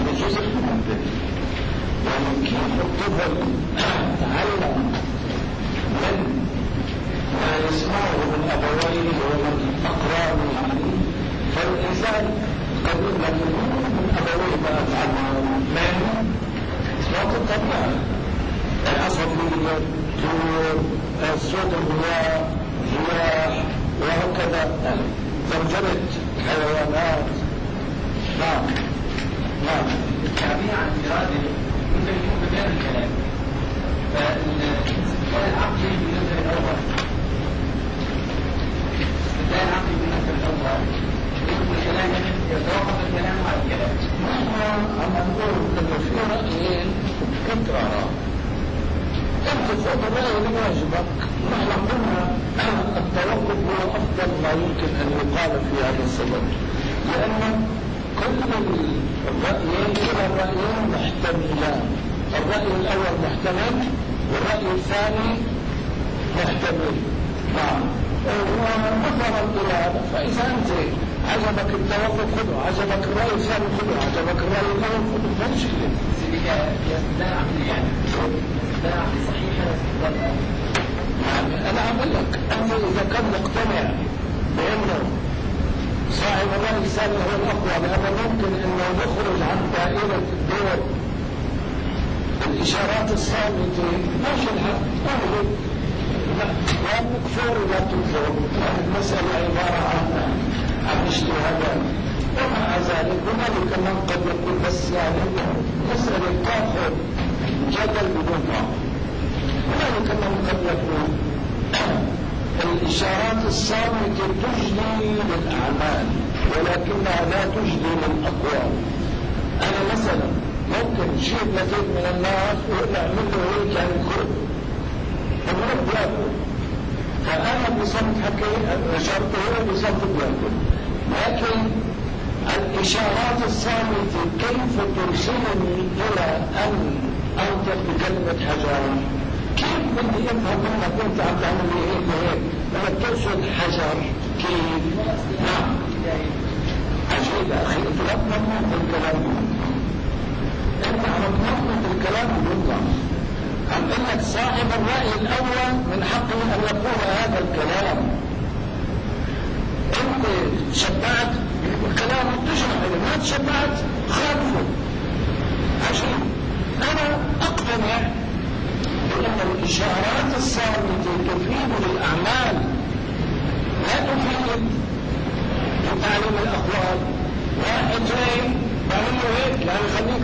هذا جزء من الدليل. يعني كيف الطفل تعلم من ما يسمعه من أبويه ومن أقرانه، فالإنسان قد يقول من أبويه ما تعلم من صوت الطبيعة، العصافير، طيور، صوت الهواء، رياح، وهكذا زمجرة حيوانات. نعم نعم. التعبير عن الإرادة ممكن يكون بغير الكلام، فالاستدلال العقلي بالنسبة الأول، الاستدلال العقلي بالنسبة الأول يكون الكلام يتوقف الكلام على الكلام. عم نقول إنه في رأيين كثرة، أنت خذ الرأي اللي يعجبك. نحن قلنا التوقف هو أفضل ما يمكن أن يقال في هذا السبب، لأن كل الرأيين كلا الرأيين محتملان. الرأي الأول محتمل والرأي الثاني محتمل. نعم. ونظرا إلى هذا فإذا أنت عجبك التوقف خذه، عجبك الرأي الثاني خذه، عجبك الرأي الأول خذه، ما مشكلة. استدلال عقلي يعني استدلال عقلي صحيح ولا استدلال؟ أنا أقول لك أنت إذا كان مقتنع بأنه صاحب الرأي الثاني هو الأقوى، لأنه ممكن أنه يخرج عن دائرة الدور الإشارات الصامتة، ماشي الحق أهلك لا مكفور ولا تكفر. المسألة عبارة عن اجتهادات، ومع ذلك هنالك من قد يقول بس يعني مسألة تأخذ جدل بدون طاقة. هنالك من قد يقول الإشارات الصامتة تجدي للأعمال ولكنها لا تجدي للأقوال. أنا مثلا ممكن شيء نتيج من الناس ويقول اعمل له هيك يعني خذ فبروح بياكل، فأنا بصمت حكي أشرته هو بصمت بياكل. لكن الإشارات الصامتة كيف ترسلني إلى أن أنطق بكلمة حجر؟ كيف بدي افهم منك انت عم تعمل لي هيك وهيك؟ لما تقصد حجر كيف؟ نعم. عجيب يا اخي، انت لا تنظم الكلام، انت عم تنظم الكلام بالوضع. عم اقول لك صاحب الراي الاول من حقه ان يقول هذا الكلام. انت تشبعت بالكلام وتشرح، اذا ما تشبعت خالفه. عجيب. انا اقتنع لأن الإشارات الصامتة تفيد للأعمال لا تفيد لتعليم الأقوال. واحد جاي بعمل له هيك يعني خليك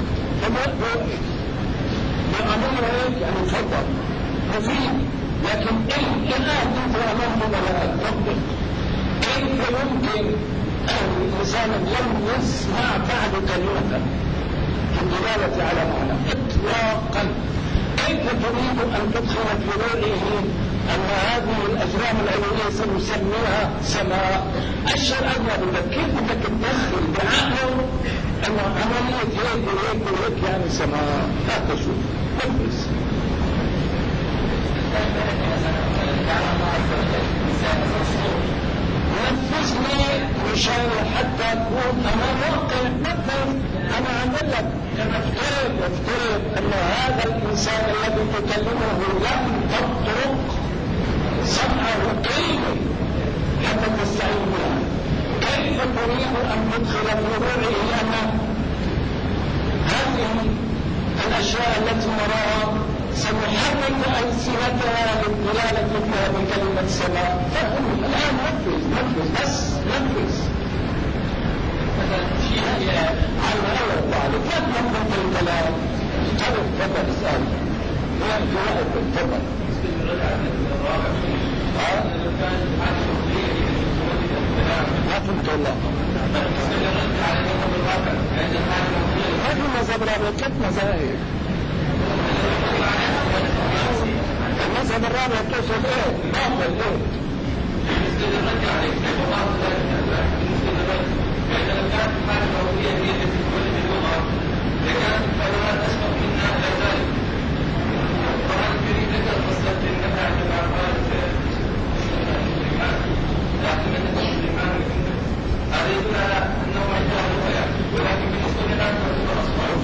بعمل له هيك يعني تفضل مفيد، لكن الآن أنت أمام ملاك ربك كيف يمكن أن الإنسان لم يسمع بعد كلمة في الدلالة على معنى إطلاقا؟ كيف تريد أن تدخل في روعه أن هذه الأجرام العلوية سنسميها سماء؟ الشرع بدك كيف بدك تدخل بعقله أن عملية هيك وهيك وهيك يعني سماء؟ لا تشوف نفس نفسني مشان حتى أكون أنا واقع. نفس أنا أقول لك افترض أن هذا الإنسان الذي تكلمه لم تطرق سمعه قيمة حتى تستعين بها. كيف تريد أن تدخل في روعه أن هذه الأشياء التي نراها سنحرك ألسنتها للدلالة فيها بكلمة سماء؟ فهم الآن نفذ بس نفذ على الأول بعد لا تنظم الكلام. تفضل اسأل في وقت تفضل. ما فهمت والله. هذه المذهب الرابع ثلاث مذاهب. المذهب الرابع تقصد ايه؟ باطل ايه؟ فإذا لم كانت الحالة الضرورية هي التي تولد اللغة لكانت الحيوانات أشبه منها إلى ذلك. القرآن الكريم ذكر قصة النفع كما قالت لكن من الإيمان هذا يدل على أنه عندها رؤيا، ولكن بالنسبة لنا فهو أصبح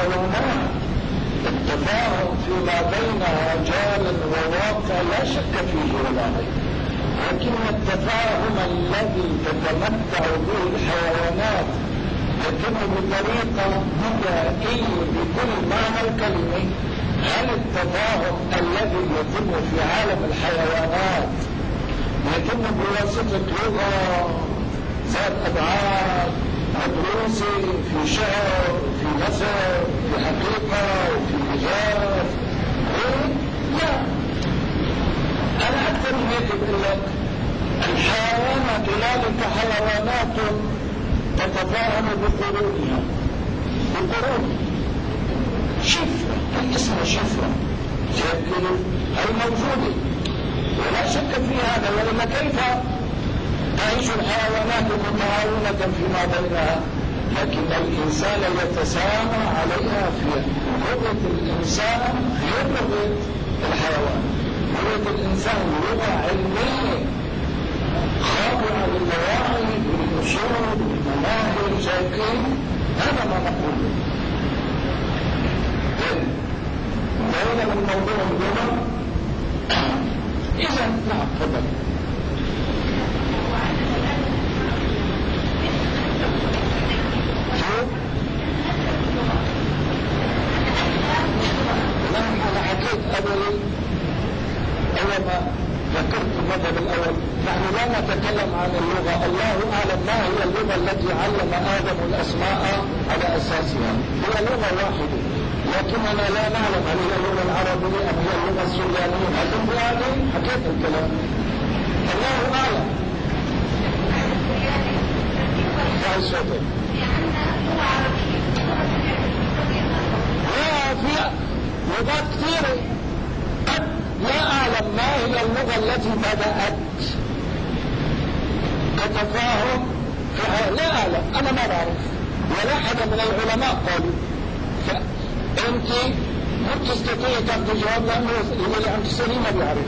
الحيوانات التفاهم فيما بينها جار وواقع لا شك فيه ولا ريب، لكن التفاهم الذي تتمتع به الحيوانات يتم بطريقة بدائية بكل معنى الكلمة. هل التفاهم الذي يتم في عالم الحيوانات يتم بواسطة لغة ذات أبعاد مدروسة في شعر في نثر في حقيقة وفي مجاز؟ لا. أنا أكثر من هيك بقول لك الحيوانات هنالك حيوانات تتفاهم بقرونها، بقرون شفرة، اسمها شفرة هي موجودة ولا شك في هذا، ولما كيف تعيش الحيوانات متعاونة فيما بينها، لكن الإنسان يتسامى عليها في لغة الإنسان غير لغة الحيوان. لغة الإنسان لغة علمية خاضعة للمواعظ والأصول والمناهج، لكن هذا ما نقوله. انتهينا من موضوع اللغة. إذا نعم تفضل. أنا حكيت أول ما ذكرت المذهب الأول، نحن لا نتكلم عن اللغة، الله أعلم ما هي اللغة التي علم آدم الأسماء على أساسها، هي لغة واحدة، لكننا لا نعلم هل هي اللغة العربية أم هي اللغة السريانية. هل هذه حكيت الكلام، الله أعلم. لا صوتك. لا، في لغات كثيرة قد لا أعلم ما هي اللغة التي بدأت كتفاهم، لا أعلم، أنا ما بعرف ولا أحد من العلماء قالوا. فأنت ما تستطيع تاخذ جواب لأنه اللي عم تسأليه ما بيعرف.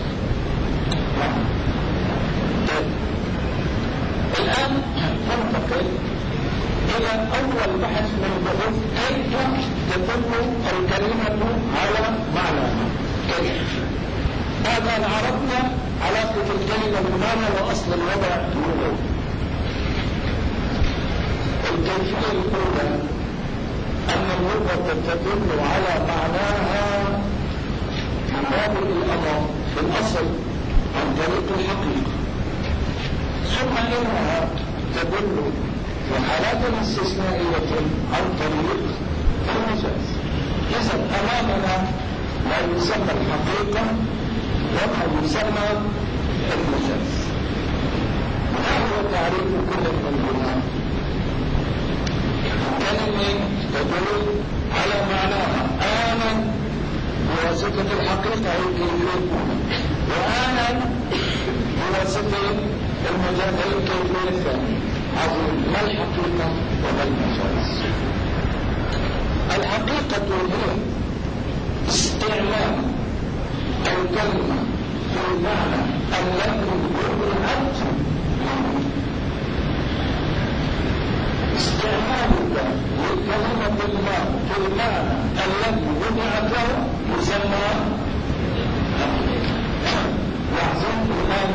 طيب الآن ننتقل إلى أول بحث من البحوث، كيف تدل الكلمة على معناها. كيف؟ بعد أن عرفنا علاقة الكلمة بالمعنى وأصل الوضع اللغوي. الكيفية الأولى أن اللغة تدل على معناها في باب الأمر في الأصل عن طريق الحقيقة، ثم إنها تدل في حالات استثنائية عن طريق المجاز. إذا أمامنا ما يسمى الحقيقة وما يسمى المجاز. ما هو تعريف كل منهما؟ كلمة تدل على معناها آمن بواسطة الحقيقة أي كيفية، وآمن بواسطة المجاز أي كيفية الثانية. عظيم، ما الحقيقة وما المجاز؟ الحقيقة هي استعمال الكلمة في المعنى الذي وضعت له. استعمالك لكلمة الله في المعنى الذي وضعت له يسمى يحزن الآن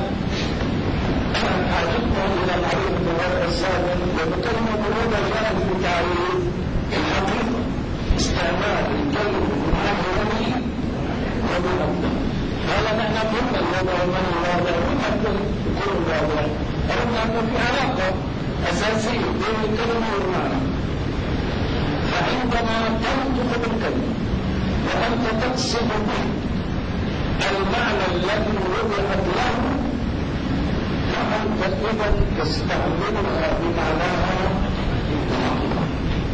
حاجتنا إلى العريض بالوضع السابق، وبكلمة الوضع جاءت في تعريف الحقيقة استعمال الكلمة في المعنى الذي وضعت له. هذا معنى فهمنا الوضع ومن الواضع ومن كل الواضع، أردنا أن في علاقة أساسية بين الكلمة والمعنى. فعندما تنطق بالكلمة وأنت تقصد به المعنى الذي وضعت له، فأنت إذا تستعملها بمعناها الحقيقة.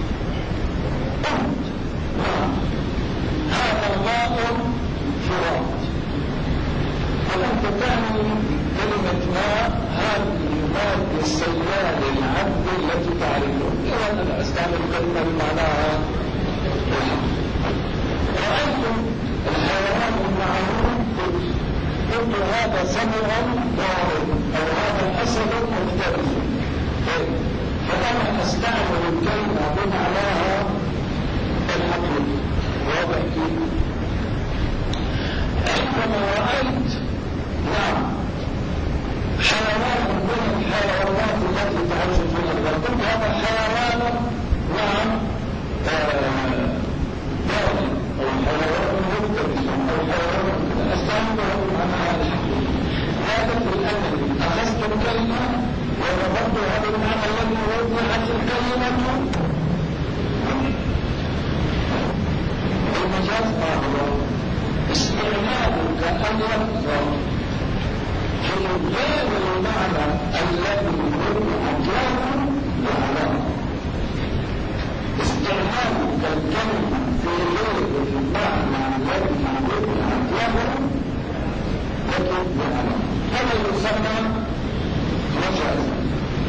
هذا ماء فرات، وأنت تعني كلمة ماء هذه المادة السيالة العذبة التي تعرفه. إذا أنا أستعمل كلمة بمعناها الحقيقة. رأيت الحيوان المعلوم قلت هذا سمر ضارب أو هذا أسد مفترس، فأنا أستعمل الكلمة بمعناها الحقيقة. واضح كيف؟ عندما رأيت حيوان من الحيوانات التي تعيش في الأرض، قلت هذا حيوان دائم أو حيوان مفترس أو حيوان أستعمله معنى الحقيقي. هذا في الأمر أخذت الكلمة وربطت هذا المعنى الذي وضعت الكلمة. المجاز هو استعمالك اللفظ في غير المعنى الذي وضعت له بعلامة. استعمالك الكلمة في غير المعنى الذي وضعت له بعلامة، هذا يسمى مجازا.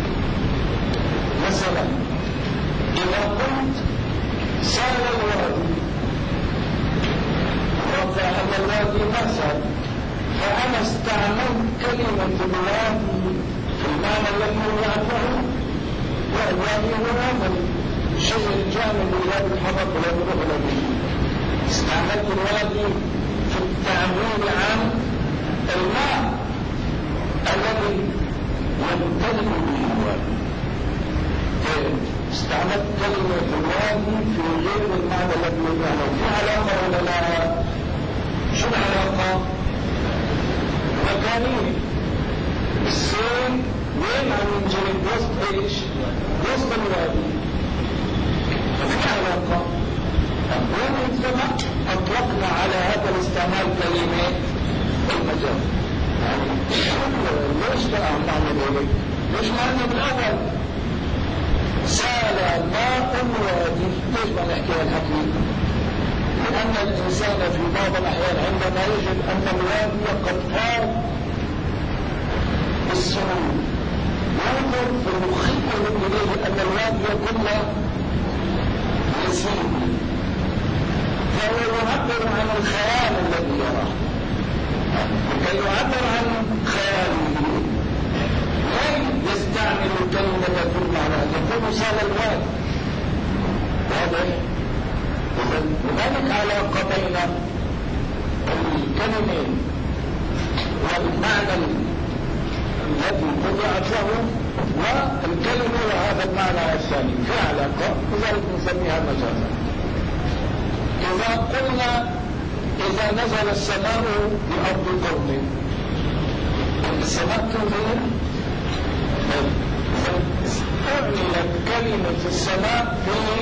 مثلا إذا قلت سال الوادي وكأن الوادي مسد، فأنا استعملت كلمة الوادي في المعنى الذي وضعته، والوادي هو هذا الشيء الجامد الذي يتحرك ولا يروح به. استعملت الوادي في التعبير عن الماء الذي يمتلئ به الوادي. استعملت كلمة الوادي في غير المعنى الذي يعنى. في علاقة ولا لا؟ شو العلاقة؟ مكانية. السين وين عم ينجلب؟ وسط ايش؟ وسط الوادي. ففي علاقة. ومثلما أطلقنا على هذا الاستعمال كلمة المجاز. يعني ليش بقى عم نعمل هيك؟ ليش ما عندنا بالأول سال ماء الوادي؟ ليش ما نحكي الحقيقة؟ لأن الإنسان في بعض الأحيان عندما يجد أن الوادي قد فاض بالسرور ينظر في مخيل إليه أن الوادي كله يسير، فهو يعبر عن الخيال الذي يراه. لكي يعبر عن خياله لا يستعمل الكلمة في المعنى، تكون سال الوادي. واضح؟ هناك علاقة بين الكلمة والمعنى الذي وضعت له والكلمة وهذا المعنى الثاني، في علاقة، لذلك نسميها مجازا. إذا قلنا إذا نزل السماء بأرض قوم، السماء تنزل، استعملت كلمة السماء في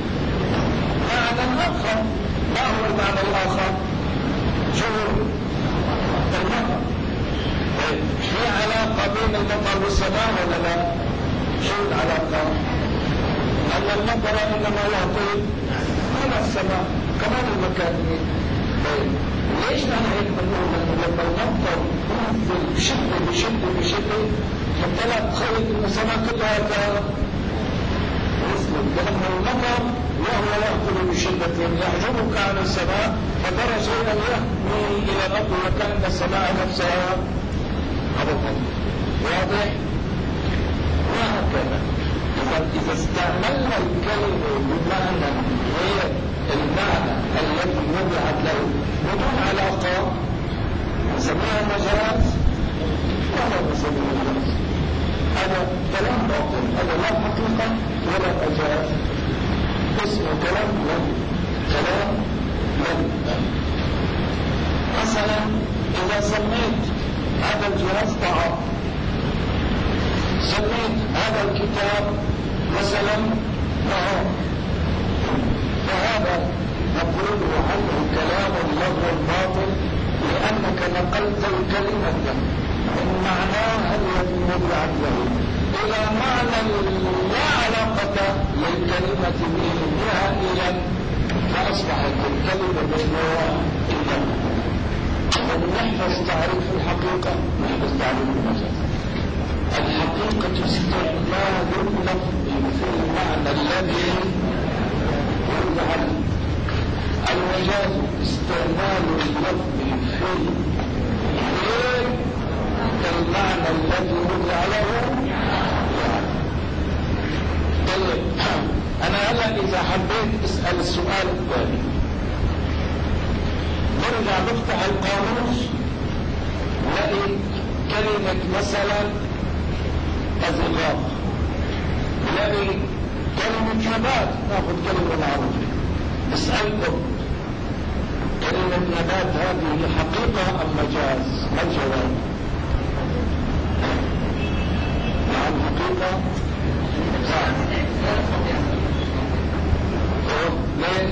معنى آخر. ما هو المعنى الآخر؟ جهور المطر. في علاقة بين المطر والسماء ولا لا؟ شو العلاقة؟ أن المطر إنما يعطي من السماء كمان المكان. ليش نحن هيك بنقول لما المطر ينزل بشدة حتى لا تخيل ان السماء كلها كمسلم، لأن المطر وهو يأخذ بشدة يحجبك عن السماء فترى شيئا يهوي إلى الأرض وكأن السماء نفسها هبطت. واضح؟ وهكذا إذا استعملنا الكلمة بمعنى غير المعنى الذي وضعت له بدون علاقة نسميها مجاز ولا نسميها مجاز. هذا كلام باطل، هذا لا حقيقة ولا مجاز، اسمه كلام لم. مثلا إذا سميت هذا الجهاز طعام، سميت هذا الكتاب مثلا طعام، فهذا نقول عنه كلام لغو باطل، لأنك نقلت الكلمة من معناها الذي وضعت له إلى معنى لا علاقة للكلمة به نهائيا، فأصبحت الكلمة مجموعة إذا. ونحفظ تعريف الحقيقة، نحفظ تعريف المجاز. الحقيقة استعمال اللفظ في المعنى الذي وضع له. المجاز استعمال اللفظ في غير المعنى الذي وضع له. طيب أنا هلا إذا حبيت أسأل السؤال الثاني، نرجع نفتح القاموس نلاقي كلمة مثلا أصدقاء، نلاقي كلمة نبات، ناخذ كلمة معروفة. اسألكم كلمة نبات هذه حقيقة أم مجاز؟ ما الجواب؟ نعم حقيقة. ليش؟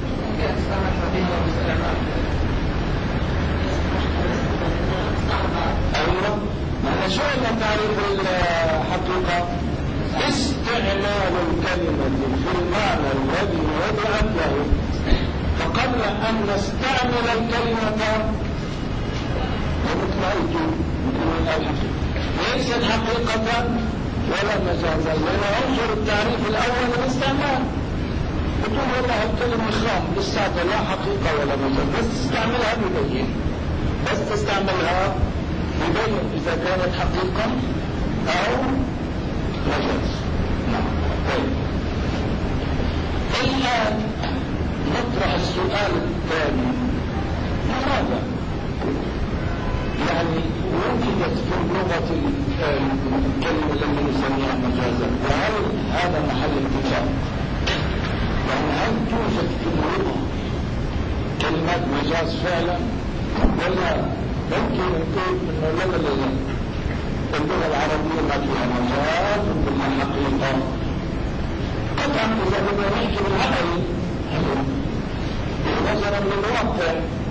أيوة، ما شو أن تعريف الحقيقة؟ استعمال الكلمة في المعنى الذي وضعت له. فقبل أن نستعمل الكلمة ليست حقيقة ولا مجازا، لأن عنصر التعريف الأول الاستعمال. بتقول والله الكلمة خام لساتها لا حقيقة ولا مجاز، بس تستعملها ببين، بس تستعملها ببين إذا كانت حقيقة أو مجاز. طيب الآن نطرح السؤال الثاني، لماذا يعني وجدت في اللغة الكلمة التي نسميها مجازا؟ وهل هذا محل اتفاق؟ يعني هل توجد في اللغة كلمات مجاز فعلا؟ ولا ممكن نقول انه لا اللغة العربية ما فيها مجاز وكلها حقيقة؟ طبعا إذا بدنا نحكي بالعقل نظرا للواقع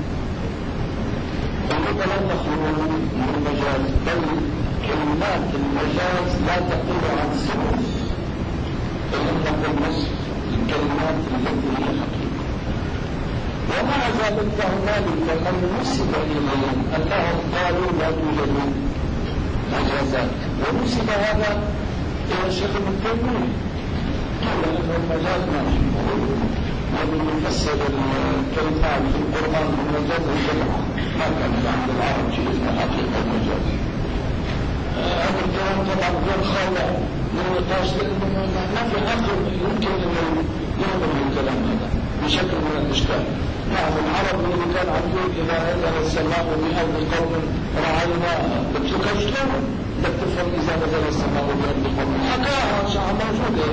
اللغة لا تخلو من المجاز، بل كلمات المجاز لا تقل عن ثلث فلم تقل نصف الكلمات التي هي حقيقة. ومع ذلك فهنالك من نسب إليهم أنهم قالوا لا توجد مجازات، ونسب هذا إلى الشيخ ابن تيمية، قال إن المجاز ماشي ومن يفسر الكلمات في القرآن بالمجاز الجمعة، ما كان عند العرب شيء اسمه حقيقة المجاز. هذا الكلام طبعا غير خاضع للنقاش، لأنه ما في عقل يمكن أن يهضم الكلام هذا بشكل من الإشكال. نعم العرب اللي كان عندهم إذا نزل السماء بأرض قوم رعيناها، بتفكر شلون بدك تفهم إذا نزل السماء بأرض قوم؟ حكاها شعر موجودة.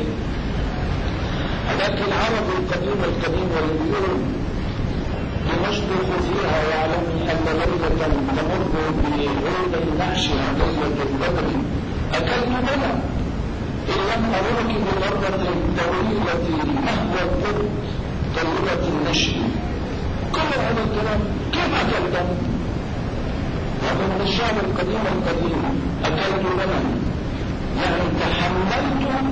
لكن العرب القديم واللي بيقول لنشبخ فيها واعلمي أن ليلة تمر بعود نعشها ليلة البدر أكلت بنا إن لم أروك بضربة طويلة نحو البر طويلة النشر. كل هذا الكلام كيف أكلت؟ هذا من الشعب القديم أكلت بنا يعني تحملت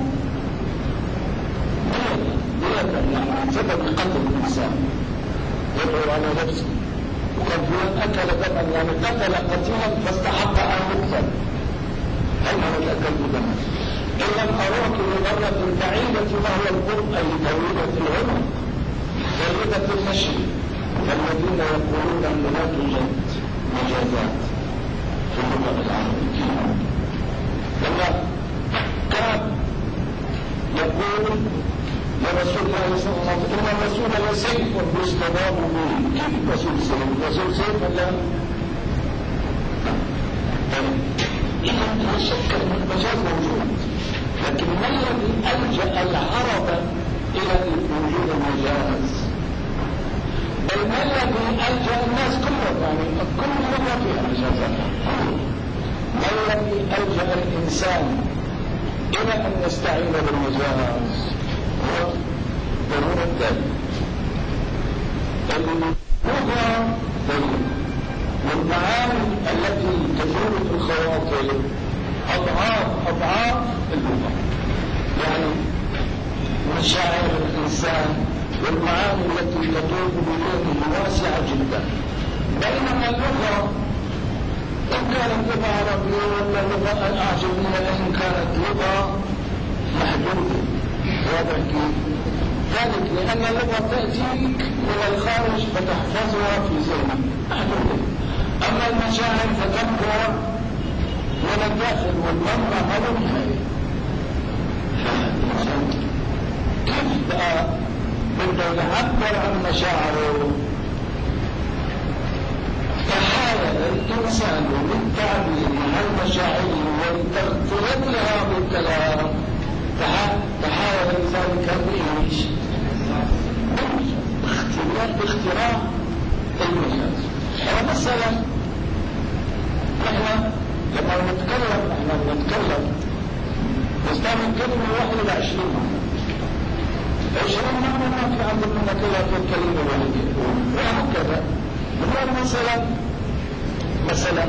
يعني سبب قتل الإنسان يدعو على نفسه، وقد فلان أكل دما يعني قتل قتيلا فاستحق أن يقتل. هل هو الأكل دما؟ إن لم أروك بضرة بعيدة وهو القرب أي طويلة العنق طويلة المشي، فالذين يقولون أن لا توجد مجازات في اللغة العربية. لما كان يقول لرسول الله صلى الله عليه وسلم إن الرسول لسيف يستضاب به. كيف الرسول سيف؟ الرسول سيف ولا؟ إذا لا شك أن المجاز موجود، لكن ما الذي ألجأ العرب إلى وجود المجاز؟ بل ما الذي ألجأ الناس كلهم، يعني كل لغة فيها مجازات. ما الذي ألجأ الإنسان إلى أن يستعين بالمجاز؟ هو ضرورة الدليل. اللغة دليل، والمعاني التي تدور في الخواطر أضعاف اللغة. يعني مشاعر الإنسان والمعاني التي تدور بذهنه واسعة جدا، بينما اللغة إن كانت لغة عربية ولا لغة أعجمية إن كانت لغة محدودة. واضح كيف؟ ذلك لأن اللغة تأتيك من الخارج فتحفظها في ذهنك محدودة، أما المشاعر فتبقى من الداخل والمرة ما له نهاية. كيف بقى بده يعبر عن مشاعره الإنسان بالتعبير عن مشاعره والتغطية لها بالكلام تحاول ذلك بإيش؟ باختراع المجاز. مثلا نحن لما نتكلم نستعمل كلمة واحدة ل20 معنى. 20 معنى ما في عند منك إلا في الكلمة الواحدة، وهكذا. نقول مثلا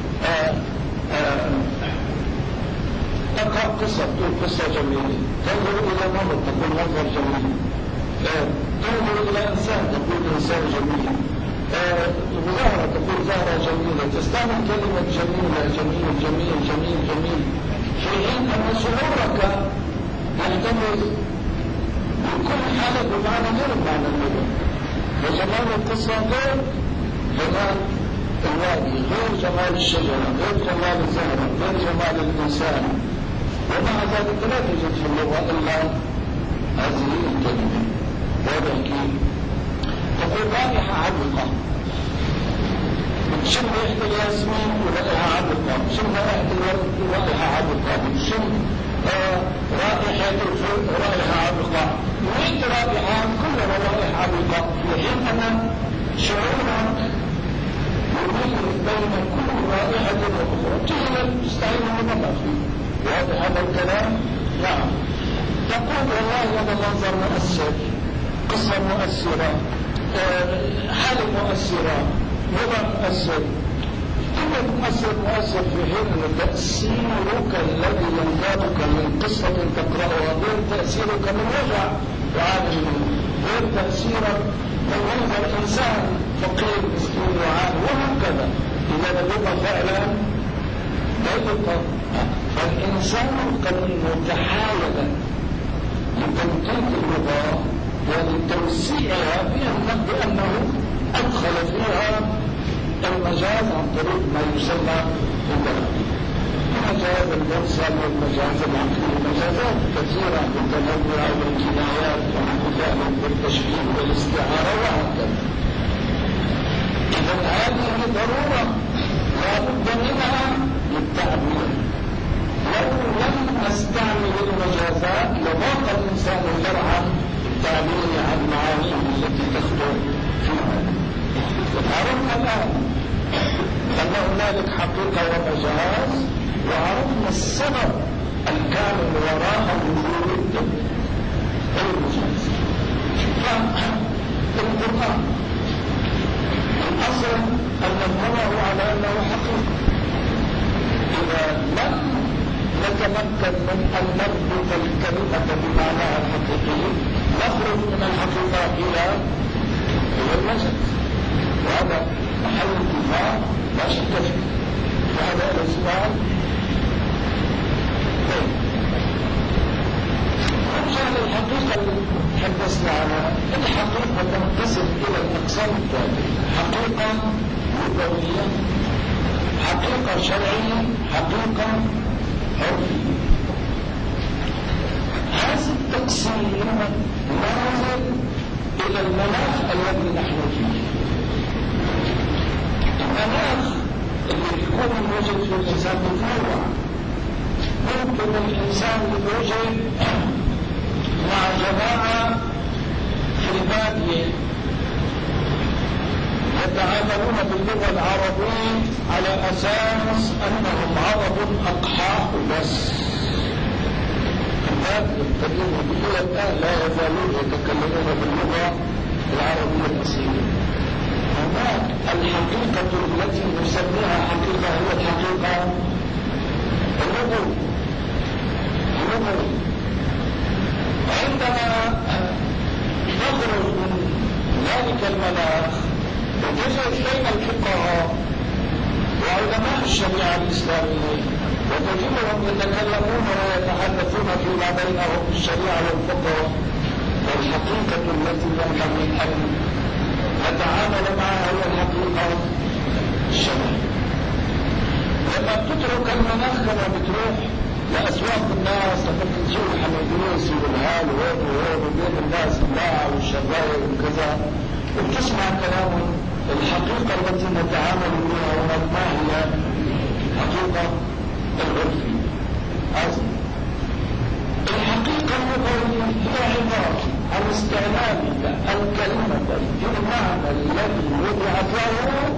تقرأ قصة، تقول قصة جميلة، تنظر إلى نمر تقول منظر جميل، تنظر إلى إنسان تقول إنسان جميل، زهرة تقول زهرة جميلة. تستعمل كلمة جميلة جميل جميل جميل جميل، في حين أن شعورك يحتمل بكل حالة بمعنى غير المعنى الأول. وجمال القصة غير جمال الوادي، غير جمال الشجرة، غير جمال الزهرة، غير جمال الإنسان. ومع ذلك لا توجد في اللغة إلا هذه الكلمة. واضح كيف؟ تقول رائحة عبقة، شم ريحة الياسمين ورائحة عبقة، شم رائحة الورد ورائحة عبقة، شم رائحة الفل رائحة عبقة، وإنت رائحة كلها رائحة عبقة، في حين أن شعورك يميز بين كل رائحة وأخرى. تجد تستعين بالنظر فيه. واضح هذا الكلام؟ نعم. تقول والله هذا منظر مؤثر، قصة مؤثرة، حالة مؤثرة، وضع مؤثر. كلمة مؤثر في حين أن تأثيرك الذي ينتابك من قصة تقرأها غير تأثيرك من وجع وعالم، غير تأثيرك من منظر إنسان فقير مسكين وعالم، وهكذا. إذا اللغة فعلا ضيقة، فالإنسان قد متحايلا لتنقيط اللغة ولتوسيعها بأنه أدخل فيها المجاز عن طريق ما يسمى المجاز المرسل والمجاز العقلي. مجازات كثيرة بالتنوع والكنايات ومختلف بالتشبيه والاستعارة وهكذا. إذا هذه ضرورة لا بد منها للتعبير. لو لم نستعمل المجازات لضاق الإنسان شرعا التعبير عن معانيه التي تخطر فيها. عرفنا الآن أن هنالك حقيقة ومجاز، وعرفنا السبب الكامل وراء وجود المجاز. فالقرآن الأصل أن نفهمه على أنه حقيقة. إذا لم نتمكن من أن نربط الكلمة بمعناها الحقيقي نخرج من الحقيقة إلى المجاز، وهذا محل اتفاق لا شك فيه. وهذا الإسلام نرجع للحقيقة اللي تحدثنا عنها. الحقيقة تنقسم إلى الأقسام التالية: حقيقة لغوية، حقيقة شرعية، حقيقة عرفية. هذا التقسيم نازل إلى المناخ الذي نحن فيه. المناخ اللي يكون موجود في الإنسان متنوع. ممكن الإنسان يوجد مع جماعة في البادية يتعاملون باللغة العربية على أساس أنهم عرب أقحاء بس. البادية الآن لا يزالون يتكلمون باللغة العربية الأصيلة. هناك الحقيقة التي نسميها حقيقة هي الحقيقة اللغوية. عندما نخرج من ذلك المناخ وتجد بين الفقهاء وعلماء الشريعة الإسلامية وتجدهم يتكلمون ويتحدثون فيما بينهم في الشريعة والفقه، والحقيقة التي ينبغي أن نتعامل معها هي الحقيقة الشرعية. لما تترك المناخ كما بتروح لأسواق الناس لما تشوف الحميدوسي والهال وين وبين الناس الباعة والشراية وكذا، وبتسمع كلامهم الحقيقة التي نتعامل بها ما هي الحقيقة العرفية. الحقيقة اللغوية هي عبارة عن استعمالك الكلمة في المعنى الذي وضعت له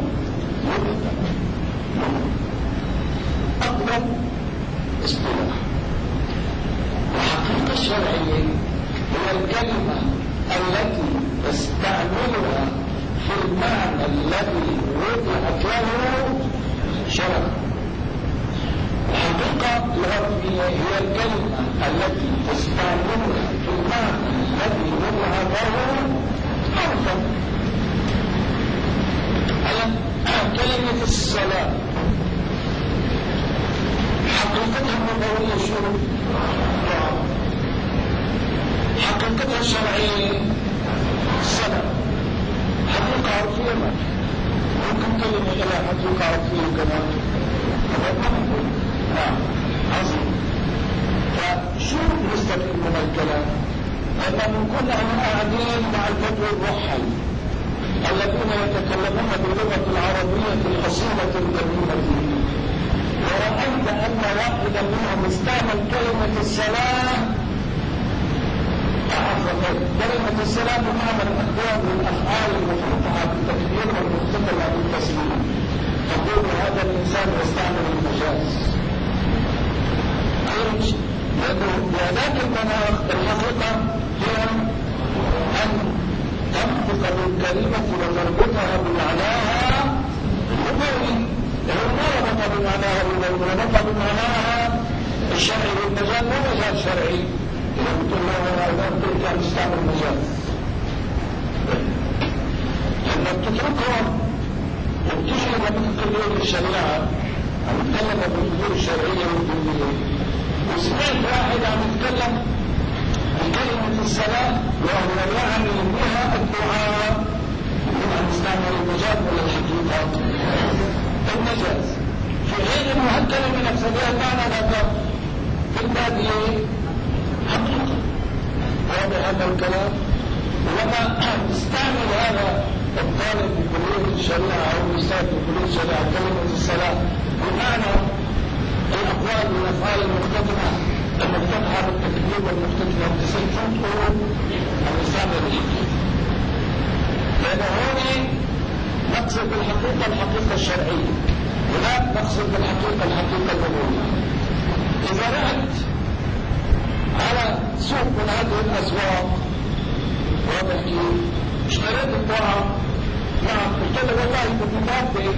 أقدم اصطلاح. الحقيقة الشرعية هي الكلمة التي تستعملها في المعنى الذي وضعت له شرعا. الحقيقة العرفية هي الكلمة التي تستعملها في المعنى الذي وضعت له عرفا. كلمة الصلاة حقيقتها اللغوية شو؟ حقيقتها الشرعية الصلاة. حقيقة عرفية ما ممكن كلمة إلى حقيقة عرفية كمان. نعم عظيم. فشو نستفيد من الكلام؟ أن نكون قاعدين مع البدو الرحل الذين يتكلمون باللغة العربية الأصيلة القديمة، ورأيت أن واحدا منهم استعمل كلمة الصلاة. كلمة الصلاة بمعنى الأقوال والأفعال المفتتحة بالتكبير والمختتمة بالتسليم. تقول هذا الإنسان يستعمل المجاز. لأنه بهذاك المناخ الحقيقة هي أن تنطق بالكلمة وتربطها بمعناها اللغوي. ما ربط بمعناها اللغوي، ربط بمعناها الشرعي. والمجال مو مجال شرعي. إذا قلت الله أيضا تلك نستعمل مجاز، لأنك تتركهم وبتجي لمثل الشريعة عم يتكلم بالأمور الشرعية والدينية، وسمعت واحد عم يتكلم بكلمة الصلاة وهو يعني بها الدعاء، يقول عم يستعمل المجاز ولا الحقيقة؟ المجاز. في حين انه هالكلمة نفسها لها معنى ذاك في البادية حقيقة. واضح هذا الكلام؟ ولما تستعمل هذا الطالب في كلية الشريعة أو الأستاذ في كلية الشريعة كلمة الصلاة بمعنى الأقوال والأفعال المختلفة بالتكبير والمختلفة بالتسليم، تقول الإنسان الحقيقة. لأن هون نقصد بالحقيقة الحقيقة الشرعية، ولا نقصد بالحقيقة الحقيقة اللغوية. إذا رحت على سوق من هذه الأسواق واضح كيف؟ اشتريت البضاعة، نعم، قلت له والله بدي مادة،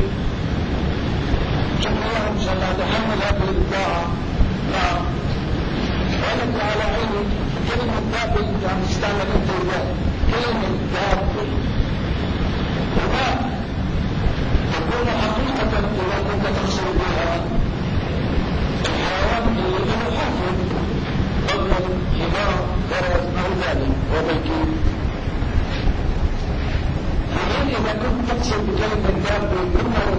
شكرا إن شاء الله تحمل هذه البضاعة، نعم، قالت على عيني كلمة دابة أنت عم تستعمل أنت وياه، كلمة دابة وما تكون حقيقة إذا كنت تقصد بها الحيوان اللي له حافظ ضمن حمار فرس أو ذلك وبالكيف. فهين إذا كنت تقصد بكلمة دابة إما